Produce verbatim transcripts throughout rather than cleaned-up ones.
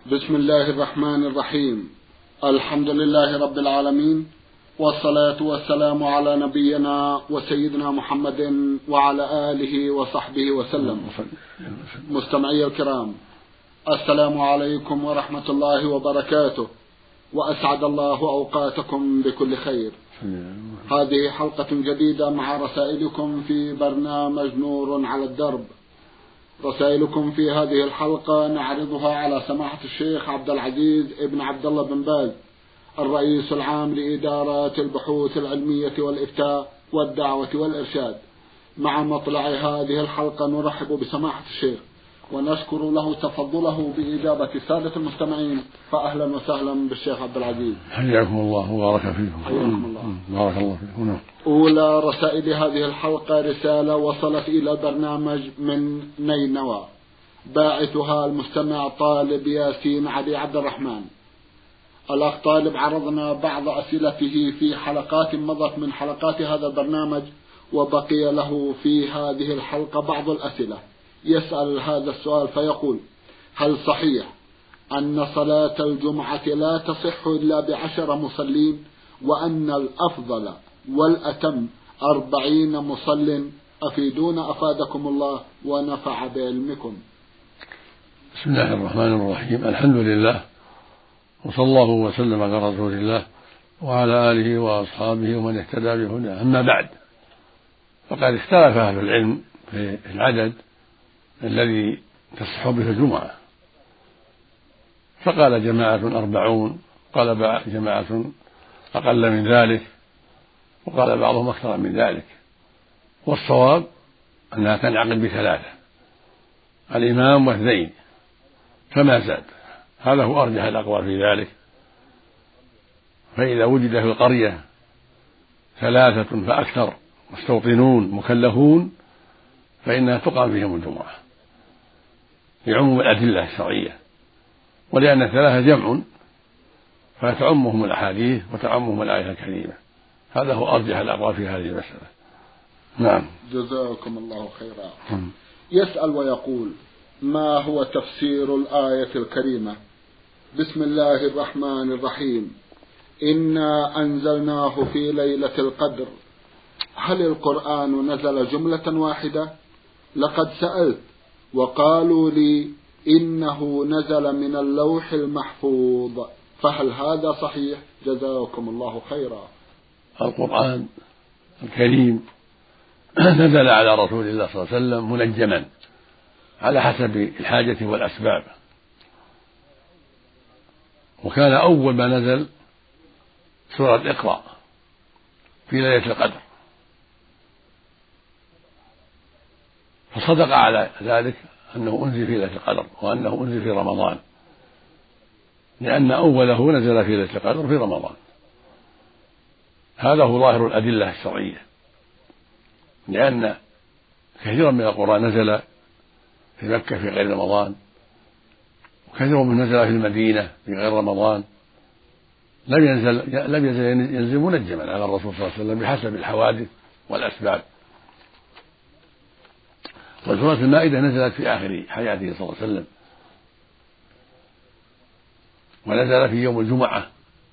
بسم الله الرحمن الرحيم. الحمد لله رب العالمين، والصلاة والسلام على نبينا وسيدنا محمد وعلى آله وصحبه وسلم. مستمعي الكرام، السلام عليكم ورحمة الله وبركاته، وأسعد الله أوقاتكم بكل خير. هذه حلقة جديدة مع رسائلكم في برنامج نور على الدرب. رسائلكم في هذه الحلقة نعرضها على سماحة الشيخ عبد العزيز ابن عبد الله بن باز، الرئيس العام لإدارة البحوث العلمية والإفتاء والدعوة والإرشاد. مع مطلع هذه الحلقة نرحب بسماحة الشيخ ونشكر له تفضله بإجابة السادة المستمعين، فأهلا وسهلا بالشيخ عبد العزيز. حياكم الله وبارك فيكم. حياكم الله. بارك الله فيكم. أولى رسائل هذه الحلقة رسالة وصلت إلى البرنامج من نينوى، باعثها المستمع طالب ياسين علي عبد الرحمن. الأخ طالب عرضنا بعض أسئلته في حلقات مضت من حلقات هذا البرنامج، وبقي له في هذه الحلقة بعض الأسئلة. يسأل هذا السؤال فيقول: هل صحيح أن صلاة الجمعة لا تصح إلا بعشر مصلين، وأن الأفضل والأتم أربعين مصل؟ أفيدونا أفادكم الله ونفع بعلمكم. بسم الله الرحمن الرحيم. الحمد لله، وصلى الله وسلم على رسول الله وعلى آله وأصحابه ومن اهتدى بهداه. أما بعد، فقد اختلف أهل العلم في العدد الذي تصح به الجمعة، فقال جماعة أربعون، قال جماعة أقل من ذلك، وقال بعضهم أكثر من ذلك. والصواب أنها تنعقد بثلاثة: الإمام واثنين فما زاد. هذا هو أرجح الأقوال في ذلك. فإذا وجد في القرية ثلاثة فأكثر مستوطنون مكلفون فإنها تقام فيهم الجمعة لعموم الأدلة الشرعية، ولأن الثلاثة جمع فتعمهم الأحاديث وتعمهم الآية الكريمة. هذا هو أرجح الأقوال في هذه المسألة. نعم. جزاكم الله خيرا. يسأل ويقول: ما هو تفسير الآية الكريمة بسم الله الرحمن الرحيم إنا أنزلناه في ليلة القدر؟ هل القرآن نزل جملة واحدة؟ لقد سألت وقالوا لي إنه نزل من اللوح المحفوظ، فهل هذا صحيح؟ جزاكم الله خيرا. القرآن الكريم نزل على رسول الله صلى الله عليه وسلم منجما على حسب الحاجة والأسباب، وكان أول ما نزل سورة اقرأ في ليلة القدر، فصدق على ذلك أنه أنزل في ليلة القدر وأنه أنزل في رمضان، لأن أوله نزل في ليلة القدر في رمضان. هذا هو ظاهر الأدلة الشرعية، لأن كثيرا من القرآن نزل في مكة في غير رمضان، وكثير من نزل في المدينة في غير رمضان. لم ينزل لم يزل ينزل منجما على الرسول صلى الله عليه وسلم بحسب الحوادث والأسباب. وسورة المائدة نزلت في آخر حياته صلى الله عليه وسلم، ونزل في يوم الجمعة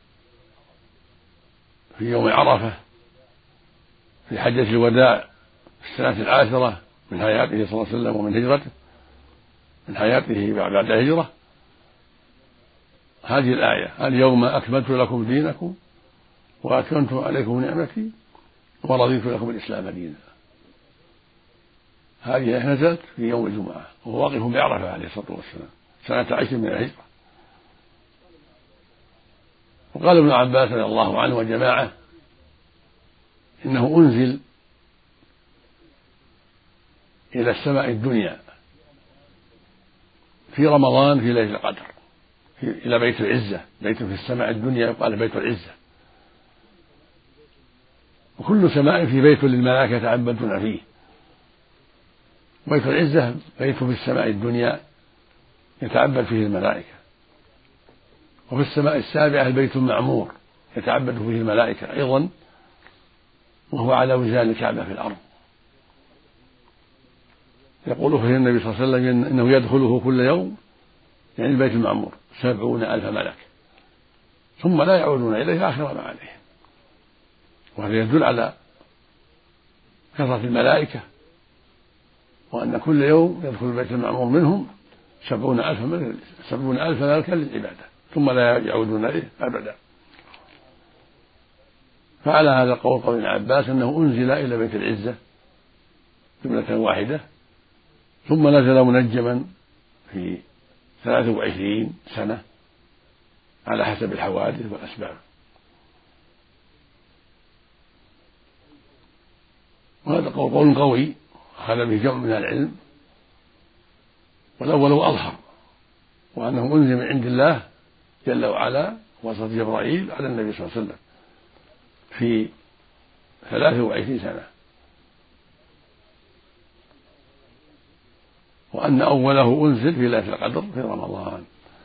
في يوم عرفة في حجة الوداع في السنة العاشرة من حياته صلى الله عليه وسلم ومن هجرته، من حياته بعد الهجرة. هذه الآية: اليوم أكملت لكم دينكم وأتممت عليكم نعمتي ورضيت لكم الإسلام دينا. هذه نزلت في يوم الجمعة وهو واقف بعرفة عليه الصلاة والسلام سنة عشر من الهجرة. وقال ابن عباس رضي الله عنه وجماعة إنه أنزل إلى السماء الدنيا في رمضان في ليلة القدر إلى بيت العزة. بيت في السماء الدنيا يقال بيت العزة، وكل سماء في بيت للملائكة يتعبدون فيه. بيت العزة بيت في السماء الدنيا يتعبد فيه الملائكة، وفي السماء السابعة البيت المعمور يتعبد فيه الملائكة أيضا، وهو على وزان الكعبة في الأرض. يقول فيه النبي صلى الله عليه وسلم إنه يدخله كل يوم، يعني البيت المعمور، سبعون ألف ملك ثم لا يعودون إليه آخر ما عليهم. وهذا يدل على كثرة الملائكة، وأن كل يوم يدخل البيت المعمور منهم سبعون ألف ملك سبعون ألف ملكا للعبادة ثم لا يعودون إليه أبدا. فعلى هذا القول قول ابن عباس أنه أنزل إلى بيت العزة جملة واحدة ثم نزل منجما في ثلاث وعشرين سنة على حسب الحوادث والأسباب. وهذا قول قوي أخذ به جمع من العلم، والأول أظهر، وأنه أنزل من عند الله جل وعلا وسط جبرائيل على النبي صلى الله عليه وسلم في ثلاث وعشرين سنة، وأن أوله أنزل في ليلة القدر في رمضان،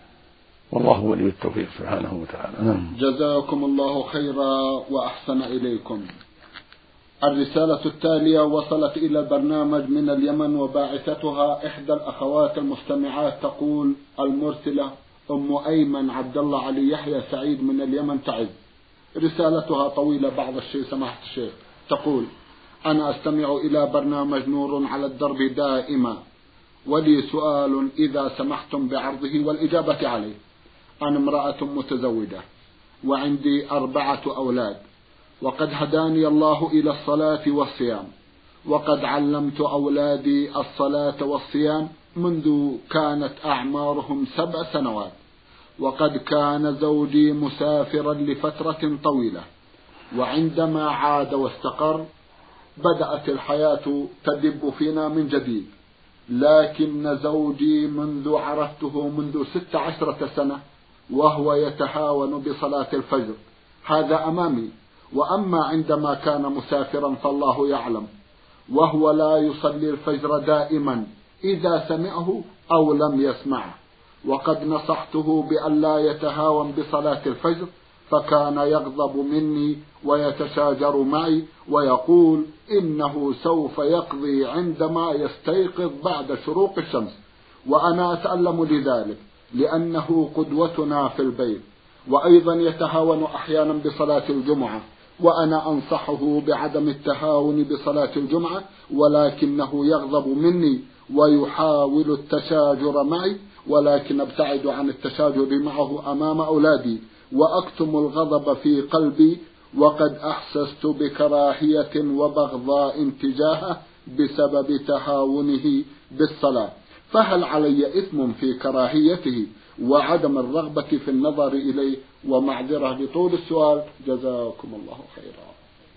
والله ولي التوفيق سبحانه وتعالى. جزاكم الله خيرا وأحسن إليكم. الرسالة التالية وصلت إلى البرنامج من اليمن، وباعثتها إحدى الأخوات المستمعات، تقول المرسلة أم أيمن عبد الله علي يحيى سعيد من اليمن تعز. رسالتها طويلة بعض الشيء سماحة الشيخ. تقول: أنا أستمع إلى برنامج نور على الدرب دائما، ولي سؤال إذا سمحتم بعرضه والإجابة عليه. أنا امرأة متزوجة وعندي أربعة أولاد، وقد هداني الله إلى الصلاة والصيام، وقد علمت أولادي الصلاة والصيام منذ كانت أعمارهم سبع سنوات، وقد كان زوجي مسافرا لفترة طويلة، وعندما عاد واستقر بدأت الحياة تدب فينا من جديد. لكن زوجي منذ عرفته منذ ست عشرة سنة وهو يتهاون بصلاة الفجر، هذا أمامي، وأما عندما كان مسافرا فالله يعلم، وهو لا يصلي الفجر دائما إذا سمعه أو لم يسمعه. وقد نصحته بأن لا يتهاون بصلاة الفجر، فكان يغضب مني ويتشاجر معي ويقول إنه سوف يقضي عندما يستيقظ بعد شروق الشمس، وأنا أتألم لذلك لأنه قدوتنا في البيت. وأيضا يتهاون أحيانا بصلاة الجمعة، وأنا أنصحه بعدم التهاون بصلاة الجمعة، ولكنه يغضب مني ويحاول التشاجر معي، ولكن أبتعد عن التشاجر معه أمام أولادي وأكتم الغضب في قلبي، وقد أحسست بكراهية وبغضاء تجاهه بسبب تهاونه بالصلاة، فهل علي إثم في كراهيته وعدم الرغبة في النظر إليه؟ ومعذرة لطول السؤال، جزاكم الله خيرا.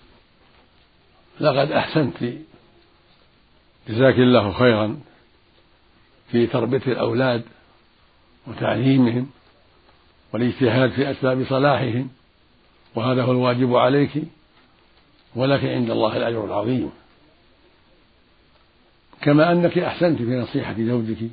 لقد أحسنت، جزاك الله خيرا، في تربية الأولاد وتعليمهم والاجتهاد في أسباب صلاحهم، وهذا هو الواجب عليك، ولك عند الله الأجر العظيم. كما أنك أحسنت في نصيحة زوجك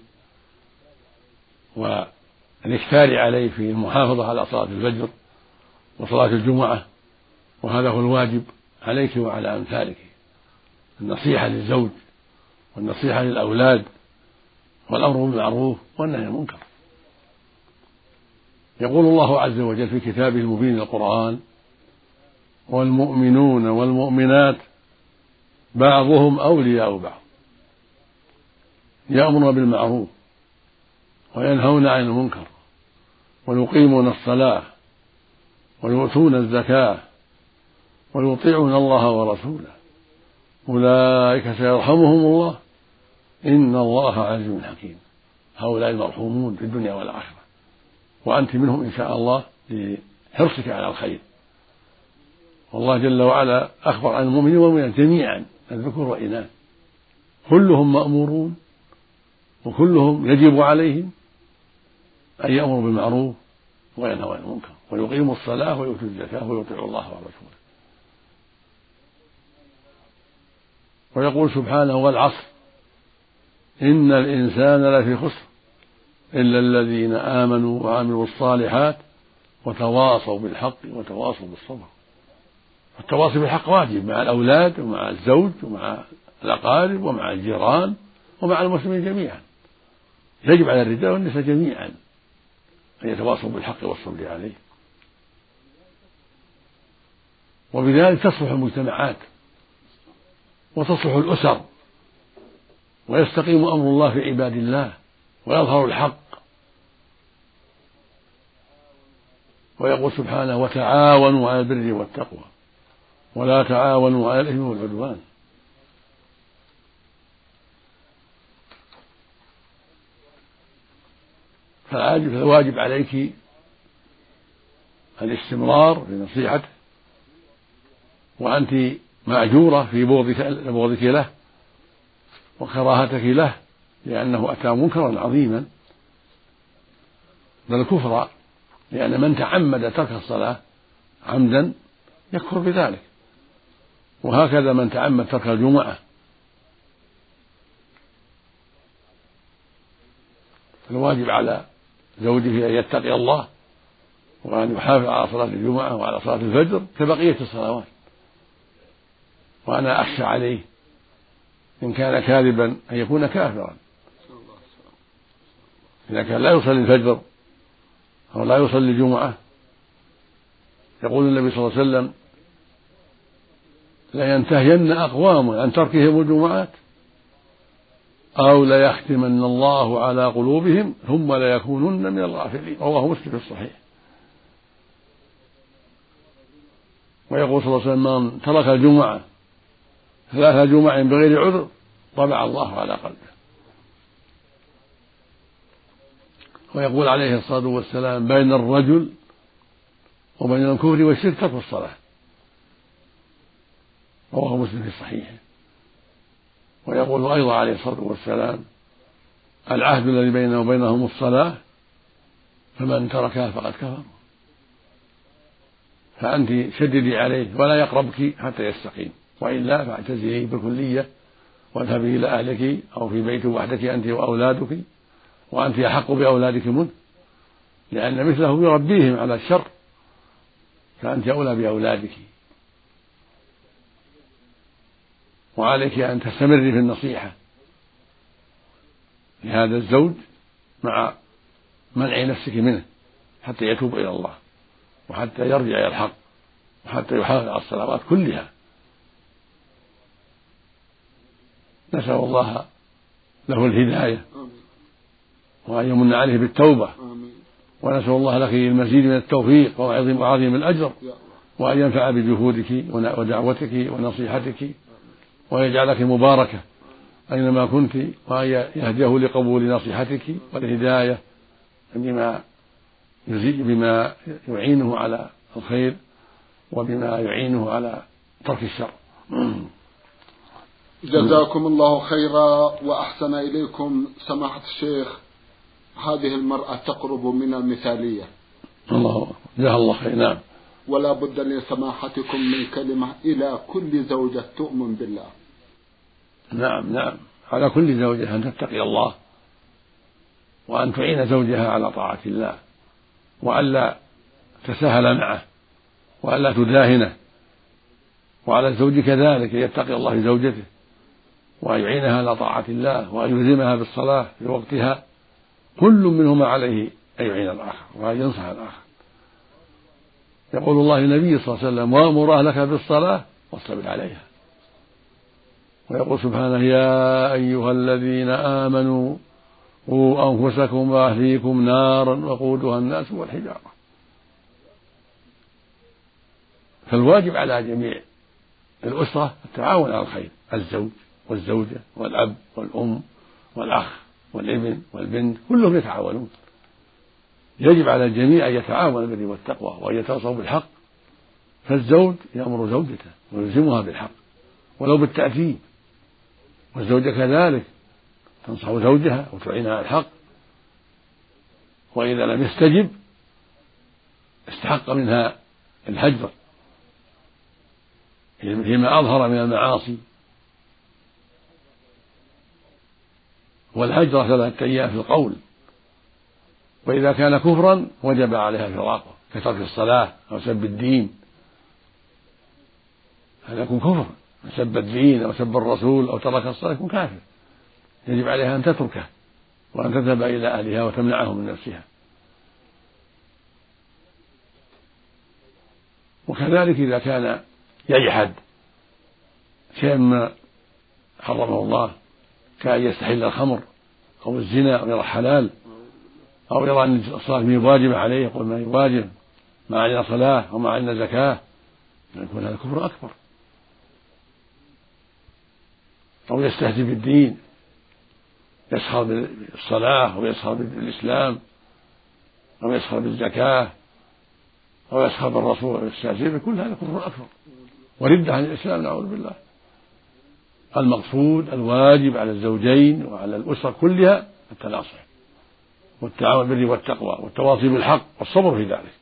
والإكثار عليه في المحافظة على صلاة الفجر وصلاة الجمعة، وهذا هو الواجب عليك وعلى أمثالك، النصيحة للزوج والنصيحة للأولاد والأمر بالمعروف والنهي عن المنكر. يقول الله عز وجل في كتابه المبين القرآن: والمؤمنون والمؤمنات بعضهم أولياء بعض يأمرون بالمعروف وينهون عن المنكر ويقيمون الصلاة ويؤتون الزكاة ويطيعون الله ورسوله أولئك سيرحمهم الله إن الله عزيز حكيم. هؤلاء المرحومون في الدنيا والآخرة، وأنت منهم إن شاء الله لحرصك على الخير. والله جل وعلا أخبر عن المؤمنين والمؤمنات جميعا، الذكور والإناث، كلهم مأمورون وكلهم يجب عليهم أن يأمروا بالمعروف وينهوا عن المنكر ويقيموا الصلاة ويؤتوا الزكاة ويطيعوا الله ورسوله. ويقول سبحانه: والعصر إن الإنسان لفي خسر إلا الذين آمنوا وعملوا الصالحات وتواصوا بالحق وتواصوا بالصبر. التواصي بالحق واجب مع الأولاد ومع الزوج ومع الأقارب ومع الجيران ومع المسلمين جميعا، يجب على الرجال والنساء جميعا أن يتواصوا بالحق والصبر عليه. وبذلك تصلح المجتمعات وتصلح الأسر ويستقيم أمر الله في عباد الله ويظهر الحق. ويقول سبحانه: وتعاونوا على البر والتقوى ولا تعاونوا على الإثم والعدوان. فالواجب عليك الاستمرار في نصيحته، وأنت مأجورة في بغضك له وكراهتك له، لأنه أتى منكرا عظيما بل كفرا، لأن من تعمد ترك الصلاة عمدا يكفر بذلك، وهكذا من تعمد ترك الجمعة. الواجب على زوجه أن يتقي الله وأن يحافظ على صلاة الجمعة وعلى صلاة الفجر كبقية الصلوات. وأنا أخشى عليه إن كان كاذبا أن يكون كافرا، إذا كان لا يصلي الفجر أو لا يصلي الجمعة. يقول النبي صلى الله عليه وسلم: لينتهين أقوام عن تركهم الجمعات أو ليختمن الله على قلوبهم ثم ليكونن من الغافلين. رواه مسلم في الصحيح. ويقول صلى الله عليه وسلم: من ترك الجمعة ثلاث جمع بغير عذر طبع الله على قلبه. ويقول عليه الصلاة والسلام: بين الرجل وبين الكفر والشرك ترك الصلاة. رواه مسلم في الصحيح. ويقول أيضا عليه الصلاة والسلام: العهد الذي بيننا وبينهم الصلاة فمن تركها فقد كفر. فأنت شددي عليه ولا يقربك حتى يستقيم، وإلا فاعتزليه بالكلية واذهبي إلى أهلك أو في بيت وحدك أنت وأولادك، وأنت أحق بأولادك منه، لأن مثله يربيهم على الشر، فأنت أولى بأولادك. وعليك أن تستمري في النصيحة لهذا الزوج مع منع نفسك منه حتى يتوب إلى الله وحتى يرجع إلى الحق وحتى يحافظ على الصلوات كلها. نسأل الله له الهداية وأن يمن عليه بالتوبة، ونسأل الله لك المزيد من التوفيق وعظيم الأجر، وأن ينفع بجهودك ودعوتك ونصيحتك، ويجعلك مباركة أينما كنت، وأن يهديه لقبول نصيحتك والهداية بما يزيد بما يعينه على الخير وبما يعينه على ترك الشر. جزاكم الله خيرا وأحسن إليكم سماحة الشيخ. هذه المرأة تقرب من المثالية. الله جزاها الله خير. نعم. ولا بد لسماحتكم من كلمة إلى كل زوجة تؤمن بالله. نعم نعم على كل زوجة أن تتقي الله وأن تعين زوجها على طاعة الله، وألا تساهل معه وألا تداهنه، وعلى الزوج كذلك يتقي الله في زوجته وأن يعينها على طاعة الله وأن يلزمها بالصلاة في وقتها. كل منهما عليه أن يعين الآخر وأن ينصح الآخر. يقول الله للنبي صلى الله عليه وسلم: وأمر أهلك بالصلاة واصطبر عليها. ويقول سبحانه: يا أيها الذين آمنوا قوا أنفسكم وأهليكم نارا وقودها الناس والحجارة. فالواجب على جميع الأسرة التعاون على الخير، الزوج والزوجة والأب والأم والأخ والابن والبنت كلهم يتعاونون. يجب على الجميع أن يتعاونوا بالبر والتقوى وأن يتواصوا بالحق. فالزوج يأمر زوجته ويلزمها بالحق ولو بالتأديب، والزوجة كذلك تنصح زوجها وتعينها على الحق، وإذا لم يستجب استحق منها الهجر فيما أظهر من المعاصي. والهجر ثلاثة أيام في القول، وإذا كان كفرا وجب عليها فراقه كترك الصلاة أو سب الدين. هذا يكون كفر، سب الدين أو سب الرسول أو ترك الصلاة يكون كافر، يجب عليها أن تتركه وأن تذهب إلى أهلها وتمنعه من نفسها. وكذلك إذا كان يجحد شيء ما حرمه الله كأن يستحل الخمر أو الزنا أو يرى حلال أو يرى أن الصلاة ما واجبة عليه يقول ما هي واجب، ما علينا صلاة وما علينا زكاة، يكون هذا كفر أكبر. أو يستهزئ بالدين، يسخر بالصلاة أو يسخر بالإسلام أو يسخر بالزكاة أو يسخر بالرسول أو يستهزئ بكل هذا كفر أكبر وردة عن الإسلام، نعوذ بالله. المقصود الواجب على الزوجين وعلى الأسرة كلها التناصح والتعاون بالبر والتقوى والتواصي بالحق والصبر في ذلك،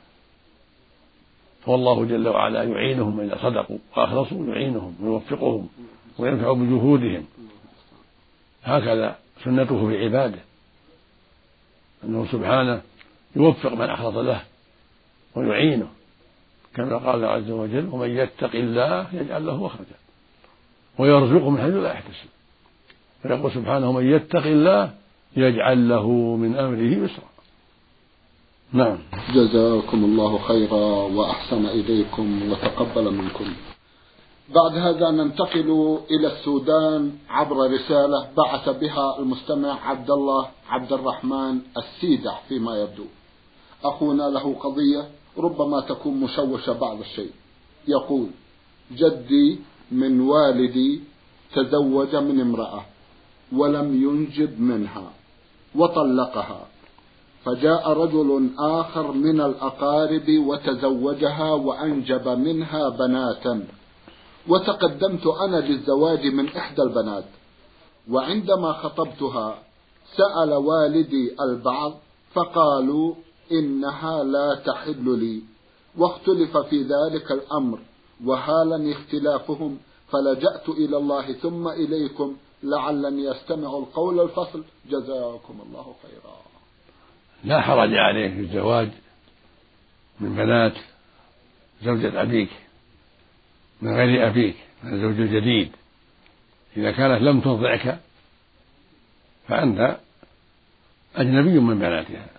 فالله جل وعلا يعينهم إذا صدقوا وأخلصوا، يعينهم ويوفقهم وينفع بجهودهم. هكذا سنته في عباده، أنه سبحانه يوفق من أخلص له ويعينه، كما قال عز وجل: ومن يتق الله يجعل له مخرجا ويرزقه من حيث لا يحتسب. ويقول سبحانه: من يتق الله يجعل له من أمره يسرا. نعم. جزاكم الله خيرا وأحسن إليكم وتقبل منكم. بعد هذا ننتقل إلى السودان عبر رسالة بعث بها المستمع عبد الله عبد الرحمن السيدح. فيما يبدو أخونا له قضية ربما تكون مشوشة بعض الشيء. يقول: جدي من والدي تزوج من امرأة ولم ينجب منها وطلقها، فجاء رجل آخر من الأقارب وتزوجها وأنجب منها بناتا، وتقدمت أنا للزواج من إحدى البنات، وعندما خطبتها سأل والدي البعض فقالوا إنها لا تحل لي، واختلف في ذلك الأمر وهالني اختلافهم، فلجأت إلى الله ثم إليكم لعلني يستمع القول الفصل. جزاكم الله خيرا. لا حرج عليه في الزواج من بنات زوجة أبيك من غير أبيك، من الزوج الجديد، إذا كانت لم ترضعك فأنت أجنبي من بناتها.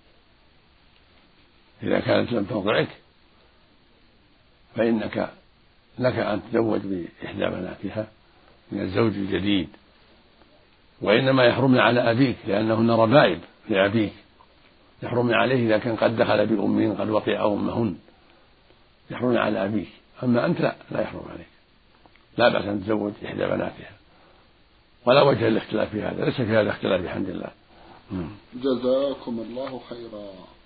إذا كانت لم ترضعك فإنك لك أن تتزوج بإحدى بناتها من الزوج الجديد، وإنما يحرمن على أبيك لأنهن ربائب لأبيك، يحرمن عليه إذا كان قد دخل بأمهن قد وطئ أمهن، يحرمن على أبيك. أما أنت لا, لا يحرم عليك، لا بأس أن تتزوج إحدى بناتها، ولا وجه الاختلاف في هذا، ليس في هذا اختلاف بحمد الله. جزاكم الله خيرا.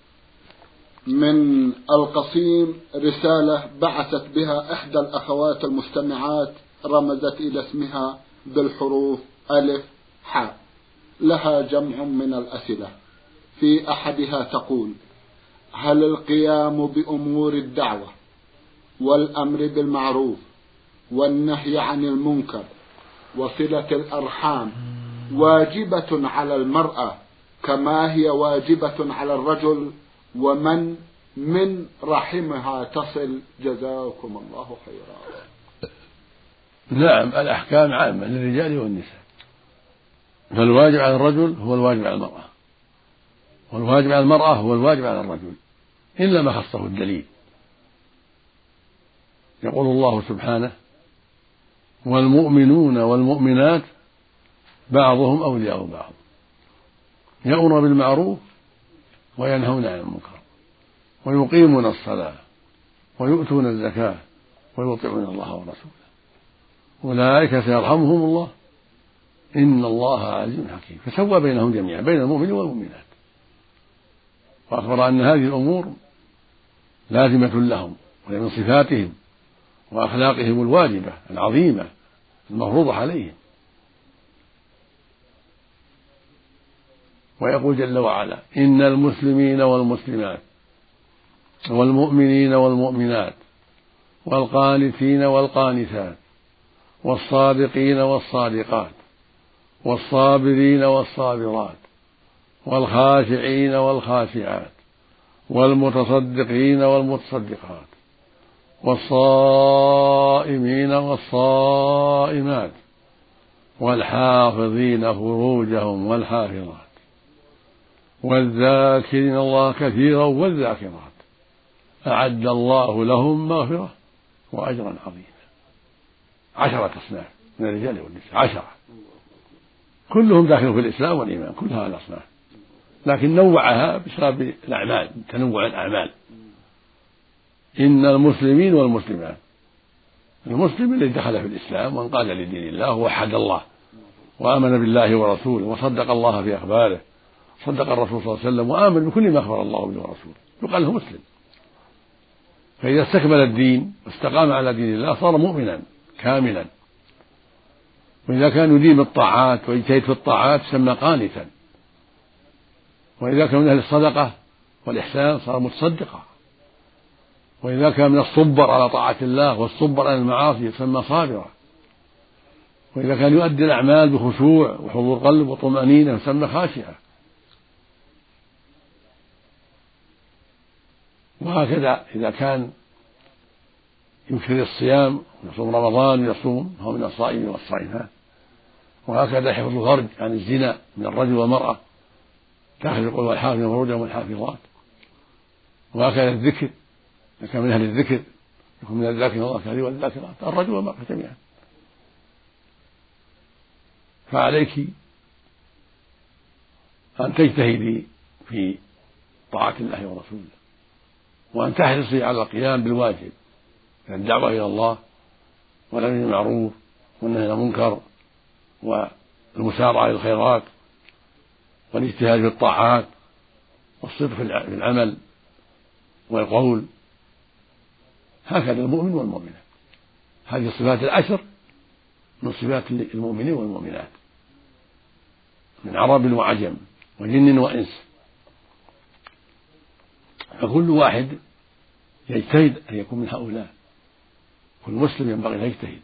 من القصيم رسالة بعثت بها إحدى الأخوات المستمعات، رمزت إلى اسمها بالحروف ألف حاء، لها جمع من الأسئلة. في أحدها تقول: هل القيام بأمور الدعوة والأمر بالمعروف والنهي عن المنكر وصلة الأرحام واجبة على المرأة كما هي واجبة على الرجل، ومن من رحمها تصل؟ جزاكم الله خيرا. نعم، الأحكام عامة للرجال والنساء، فالواجب على الرجل هو الواجب على المرأة، والواجب على المرأة هو الواجب على الرجل، إلا ما خصه الدليل. يقول الله سبحانه: والمؤمنون والمؤمنات بعضهم أولياء بعض يأمرون بالمعروف وينهون عن المنكر ويقيمون الصلاة ويؤتون الزكاة ويطيعون الله ورسوله أولئك سيرحمهم الله إن الله عزيز حكيم. فسوى بينهم جميعا، بين المؤمنين والمؤمنات، وأخبر أن هذه الأمور لازمة لهم وهي من صفاتهم وأخلاقهم الواجبة العظيمة المفروضة عليهم. ويقول جل وعلا: إن المسلمين والمسلمات والمؤمنين والمؤمنات والقانتين والقانتات والصادقين والصادقات والصابرين والصابرات والخاشعين والخاشعات والمتصدقين والمتصدقات والصائمين والصائمات والحافظين فروجهم والحافظات والذاكرين الله كثيرا والذاكرات أعد الله لهم مغفرة وأجرا عظيما. عشرة أصناف من الرجال والنساء، عشرة كلهم داخلون في الإسلام والإيمان، كلها الأصناف، لكن نوعها بسبب الأعمال، تنوع الأعمال. إن المسلمين والمسلمات، المسلم الذي دخل في الإسلام وانقاد لدين الله ووحد الله وآمن بالله ورسوله وصدق الله في أخباره، صدق الرسول صلى الله عليه وسلم وآمن بكل ما أخبر الله به ورسوله، يقال له مسلم. فإذا استكمل الدين واستقام على دين الله صار مؤمنا كاملا. وإذا كان يديم الطاعات ويجتهد في الطاعات سمى قانتا. وإذا كان من أهل الصدقة والإحسان صار متصدقا. وإذا كان من الصبر على طاعة الله والصبر على المعاصي سمى صابرا. وإذا كان يؤدي الأعمال بخشوع وحضور قلب وطمأنينة سمى خاشعا. وهكذا إذا كان يكثر الصيام يصوم رمضان ويصوم فهو من الصائمين والصائمات. وهكذا حفظ الفرج عن الزنا من الرجل والمرأة، داخل القول والحافظ فروجهم والحافظات. وهكذا الذكر، إذا كان من أهل الذكر يكون من الذاكرين الله كثيرا والذاكرات، الرجل والمرأة جميعا. فعليك أن تجتهدي في طاعة الله ورسوله، وأن تحرصي على القيام بالواجب من الدعوة إلى الله والأمر بالمعروف والنهي عن المنكر والمسارعة إلى الخيرات والاجتهاد في الطاعات والصدق في العمل والقول. هكذا المؤمن والمؤمنة، هذه الصفات العشر من صفات المؤمنين والمؤمنات من عرب وعجم وجن وإنس. فكل واحد يجتهد أن يكون من هؤلاء. كل مسلم ينبغي أن يجتهد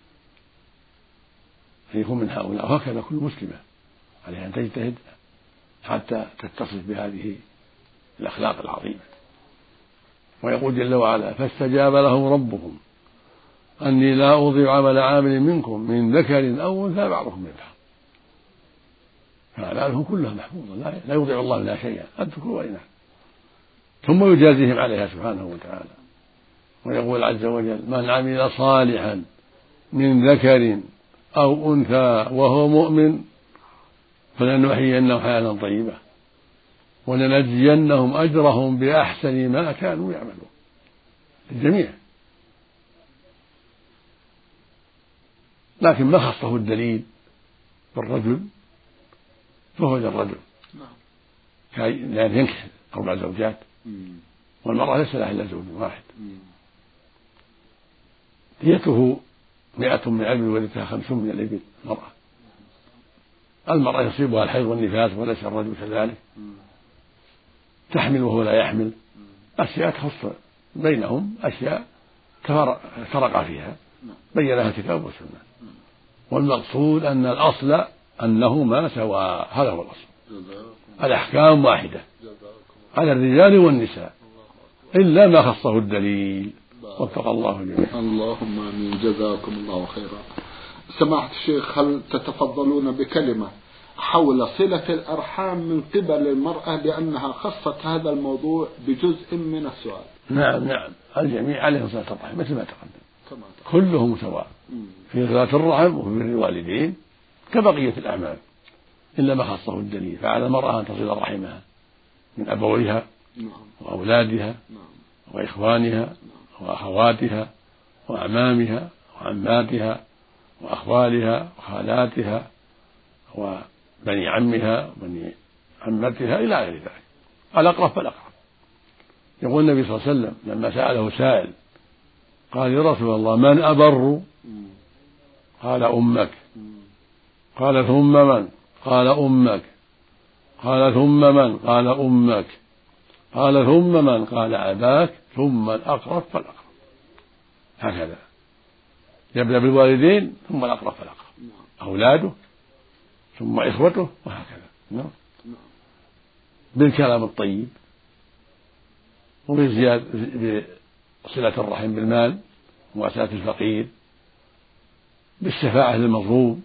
أن يكون من هؤلاء، وهكذا كل مسلمة عليها أن تجتهد حتى تتصف بهذه الأخلاق العظيمة. ويقول جل وعلا: فاستجاب لهم ربهم أني لا أضيع عمل عامل منكم من ذكر أو أنثى بعضكم من بعض. فأعمالهم كلها محفوظة لا يضيع الله منها شيئا، الذكر والإناث، ثم يجازيهم عليها سبحانه وتعالى. ويقول عز وجل: من عمل صالحا من ذكر أو أنثى وهو مؤمن فلنحيينه حياة طيبة ولنجزينهم أجرهم بأحسن ما كانوا يعملون. الجميع، لكن ما خصه الدليل بالرجل فهو للرجل، لأن ينكح أربع زوجات والمرأة ليس لها إلا زوج واحد. ديته مئة من الإبل ولدتها خمسون من الإبل. المرأة المرأة يصيبها الحيض والنفاس وليس الرجل كذلك. تحمل وهو لا يحمل. أشياء تخص بينهم، أشياء فرق فيها بينها الكتاب والسنة. والمقصود أن الأصل أنهما سواء، هذا هو الأصل. الأحكام واحدة على الرجال والنساء إلا ما خصه الدليل. وفق الله جميعا. اللهم آمين. جزاكم الله خيرا. سماحة الشيخ، هل تتفضلون بكلمة حول صلة الأرحام من قبل المرأة لأنها خصت هذا الموضوع بجزء من السؤال؟ نعم نعم، الجميع عليهم صلة الرحم مثل ما تقدم، كلهم سواء في صلة الرحم وفي بر الوالدين كبقية الأعمال إلا ما خصه الدليل. فعلى المرأة أن تصل رحمها من أبويها وأولادها وإخوانها وأخواتها وأعمامها وعماتها وأخوالها وخالاتها وبني عمها وبني عمتها إلى غير ذلك. الأقرب فالأقرب. يقول النبي صلى الله عليه وسلم لما سأله سائل قال: يا رسول الله من أبر؟ قال: أمك. قال: ثم من؟ قال: أمك. قال: ثم من؟ قال: أمك. قال: ثم من؟ قال: أباك. ثم الأقرب فالأقرب. هكذا يبدأ بالوالدين ثم الأقرب فالأقرب، أولاده ثم إخوته وهكذا، بالكلام الطيب وبزيادة بصلة الرحم بالمال ومواساة الفقير، بالشفاعة للمظلوم،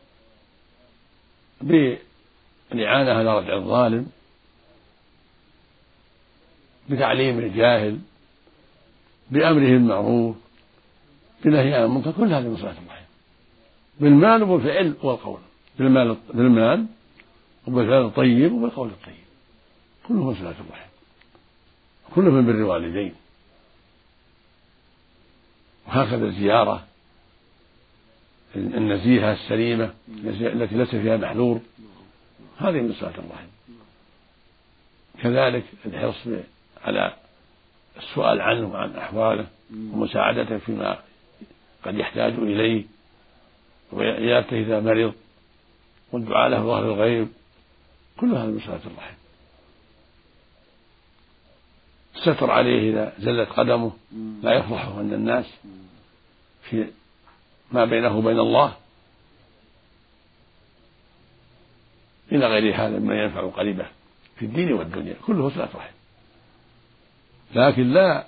بالإعانة على ردع الظالم، بتعليم الجاهل بأمره بالمعروف بنهي عن المنكر، كل هذه من صلة الرحم بالمال وبالفعل والقول، بالمال بالمال وبالفعل الطيب وبالقول الطيب، كله من صلة الرحم، كله من بر الوالدين. وهكذا الزيارة النزيهة السليمة التي ليس فيها محذور، هذه من صلة الرحم. كذلك الحرص على السؤال عنه وعن أحواله ومساعدته فيما قد يحتاج إليه، وعيادته إذا مرض، والدعاء له ظهر الغيب، كل هذا من صلة الرحم. الستر عليه إذا زلت قدمه، لا يفضحه عند الناس في ما بينه وبين الله، إلى غير هذا مما ينفع قريبه في الدين والدنيا، كله صلة رحم. لكن لا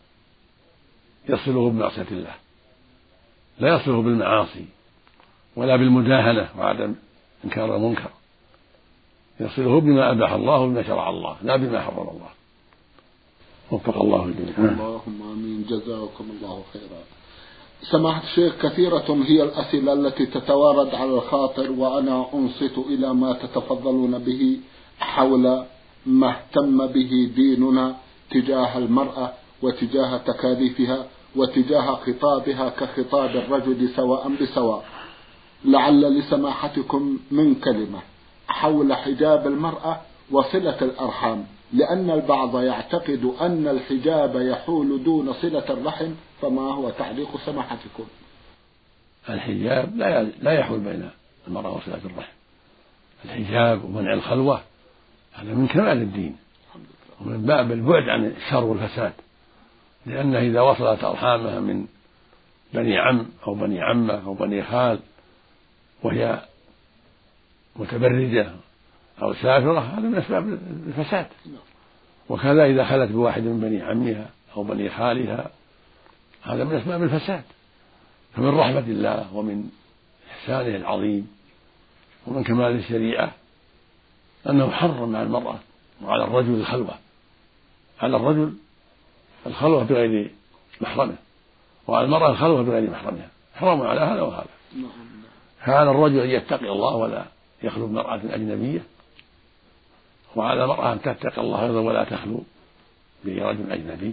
يصله بمعصية الله، لا يصله بالمعاصي ولا بالمداهنة وعدم إنكار المنكر، يصله بما أباح الله وبما شرع الله، لا بما حرم الله. وفق الله الجميع. اللهم آمين. جزاكم الله خيرا. سماحة الشيخ، كثيرة هي الأسئلة التي تتوارد على الخاطر، وأنا أنصت إلى ما تتفضلون به حول ما اهتم به ديننا تجاه المرأة وتجاه تكاليفها وتجاه خطابها كخطاب الرجل سواء بسواء. لعل لسماحتكم من كلمة حول حجاب المرأة وصلة الأرحام، لأن البعض يعتقد أن الحجاب يحول دون صلة الرحم، فما هو تعليق سماحتكم؟ الحجاب لا يحول بين المرأة وصلة الرحم. الحجاب ومنع الخلوة هذا من كمال الدين ومن باب البعد عن الشر والفساد، لأنه إذا وصلت أرحامها من بني عم أو بني عمة أو بني خال وهي متبرجة أو سافرة، هذا من أسباب الفساد. وكذا إذا خلت بواحد من بني عمها أو بني خالها، هذا من أسباب الفساد. فمن رحمة الله ومن إحسانه العظيم ومن كمال الشريعة أنه حرم على المرأة وعلى الرجل الخلوة، على الرجل الخلوة بغير محرمه، وعلى المرأة الخلوة بغير محرمها، حرام على هذا وهذا. فعلى الرجل أن يتقي الله ولا يخلو بمرأة أجنبية، وعلى المرأة أن تتقي الله أيضا ولا تخلو برجل أجنبي،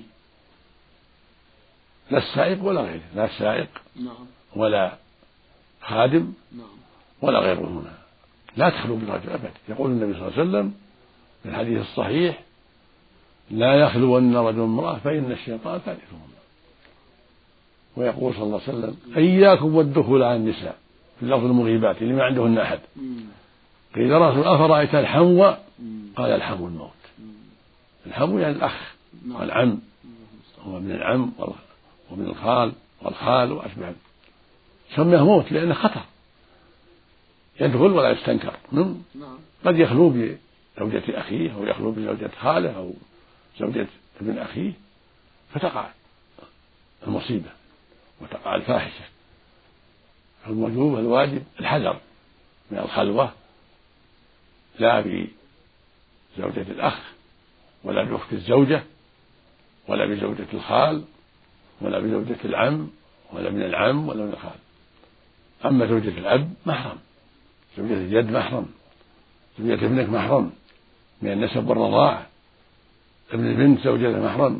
لا السائق ولا غيره، لا السائق ولا خادم ولا غيره هنا، لا تخلو بالرجل أبدا. يقول النبي صلى الله عليه وسلم في الحديث الصحيح: لا يخلون رجل امرأة فإن الشيطان ثالثهما. ويقول صلى الله عليه وسلم: إياكم والدخول على النساء، في لفظ المغيبات اللي ما عندهن أحد. قيل يا رسول أفرأيت الحمو؟ قال: الحمو الموت. الحمو يعني الأخ والعم، هو من العم ومن الخال والخال وأشبه، سماه موت لأنه خطر، يدخل ولا يستنكر. قد يخلو بزوجة أخيه أو يخلو بزوجة خاله أو زوجة ابن أخيه، فتقع المصيبة وتقع الفاحشة. الموجوب والواجب الحذر من الخلوة، لا بزوجة الأخ ولا بأخت الزوجة ولا بزوجة الخال ولا بزوجة العم ولا من العم ولا من الخال. أما زوجة الأب محرم، زوجة الجد محرم، زوجة ابنك محرم من النسب والرضاعة، ابن البنت زوجته محرم،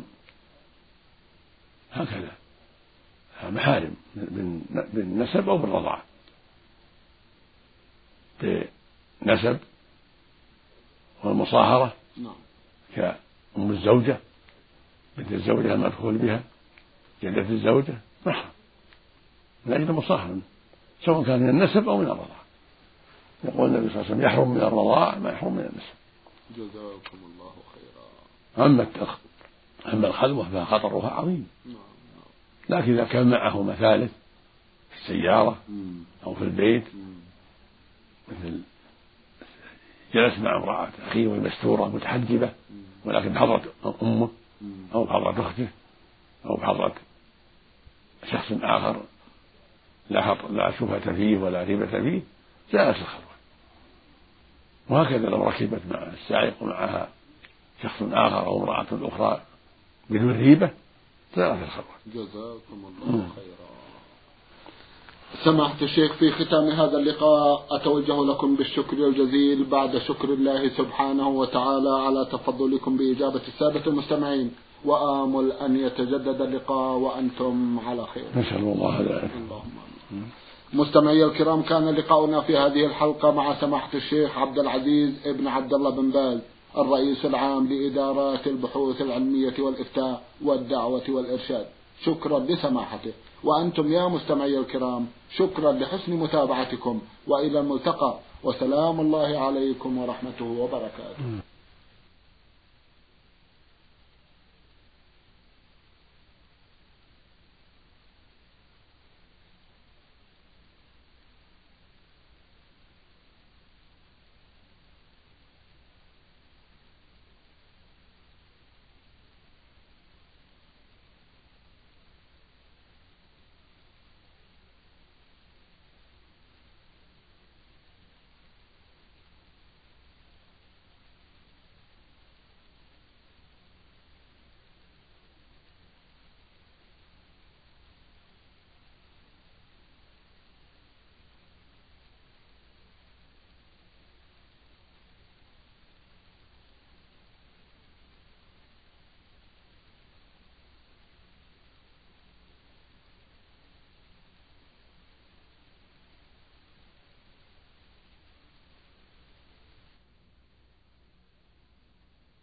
هكذا محارم بالنسب أو بالرضاعة. بنسب والمصاهرة كأم الزوجة، بنت الزوجة المدخول بها، جدة الزوجة محرم من أجل المصاهرة، سواء كان من النسب أو من الرضاعة. يقول النبي صلى الله عليه وسلم: يحرم من الرضاعة ما يحرم من النسب. جزاكم الله خيرا. أما أما الخلوة فخطرها عظيم، لكن إذا كان معه مثالث في السيارة أو في البيت، مثل جلس مع امرأة أخيه ومستورة متحجبة ولكن بحضرة أمه أو بحضرة أخته أو بحضرة شخص آخر لا لا شبهة فيه ولا ريبة فيه، جاءت الخلوة. وهكذا لو ركبت مع السائق ومعها شخص آخر أو امرأة أخرى بدون ريبة، ضعف الخبر. جزاكم الله خيرا. سماحة الشيخ، في ختام هذا اللقاء أتوجه لكم بالشكر الجزيل بعد شكر الله سبحانه وتعالى على تفضلكم بإجابة السادة المستمعين، وآمل أن يتجدد اللقاء وأنتم على خير. نسأل الله ذلك. اللهم آمين. مستمعي الكرام، كان لقاؤنا في هذه الحلقة مع سماحة الشيخ عبد العزيز ابن عبد الله بن باز، الرئيس العام لإدارات البحوث العلمية والإفتاء والدعوة والإرشاد. شكرا لسماحته، وأنتم يا مستمعي الكرام شكرا لحسن متابعتكم، وإلى الملتقى، وسلام الله عليكم ورحمته وبركاته.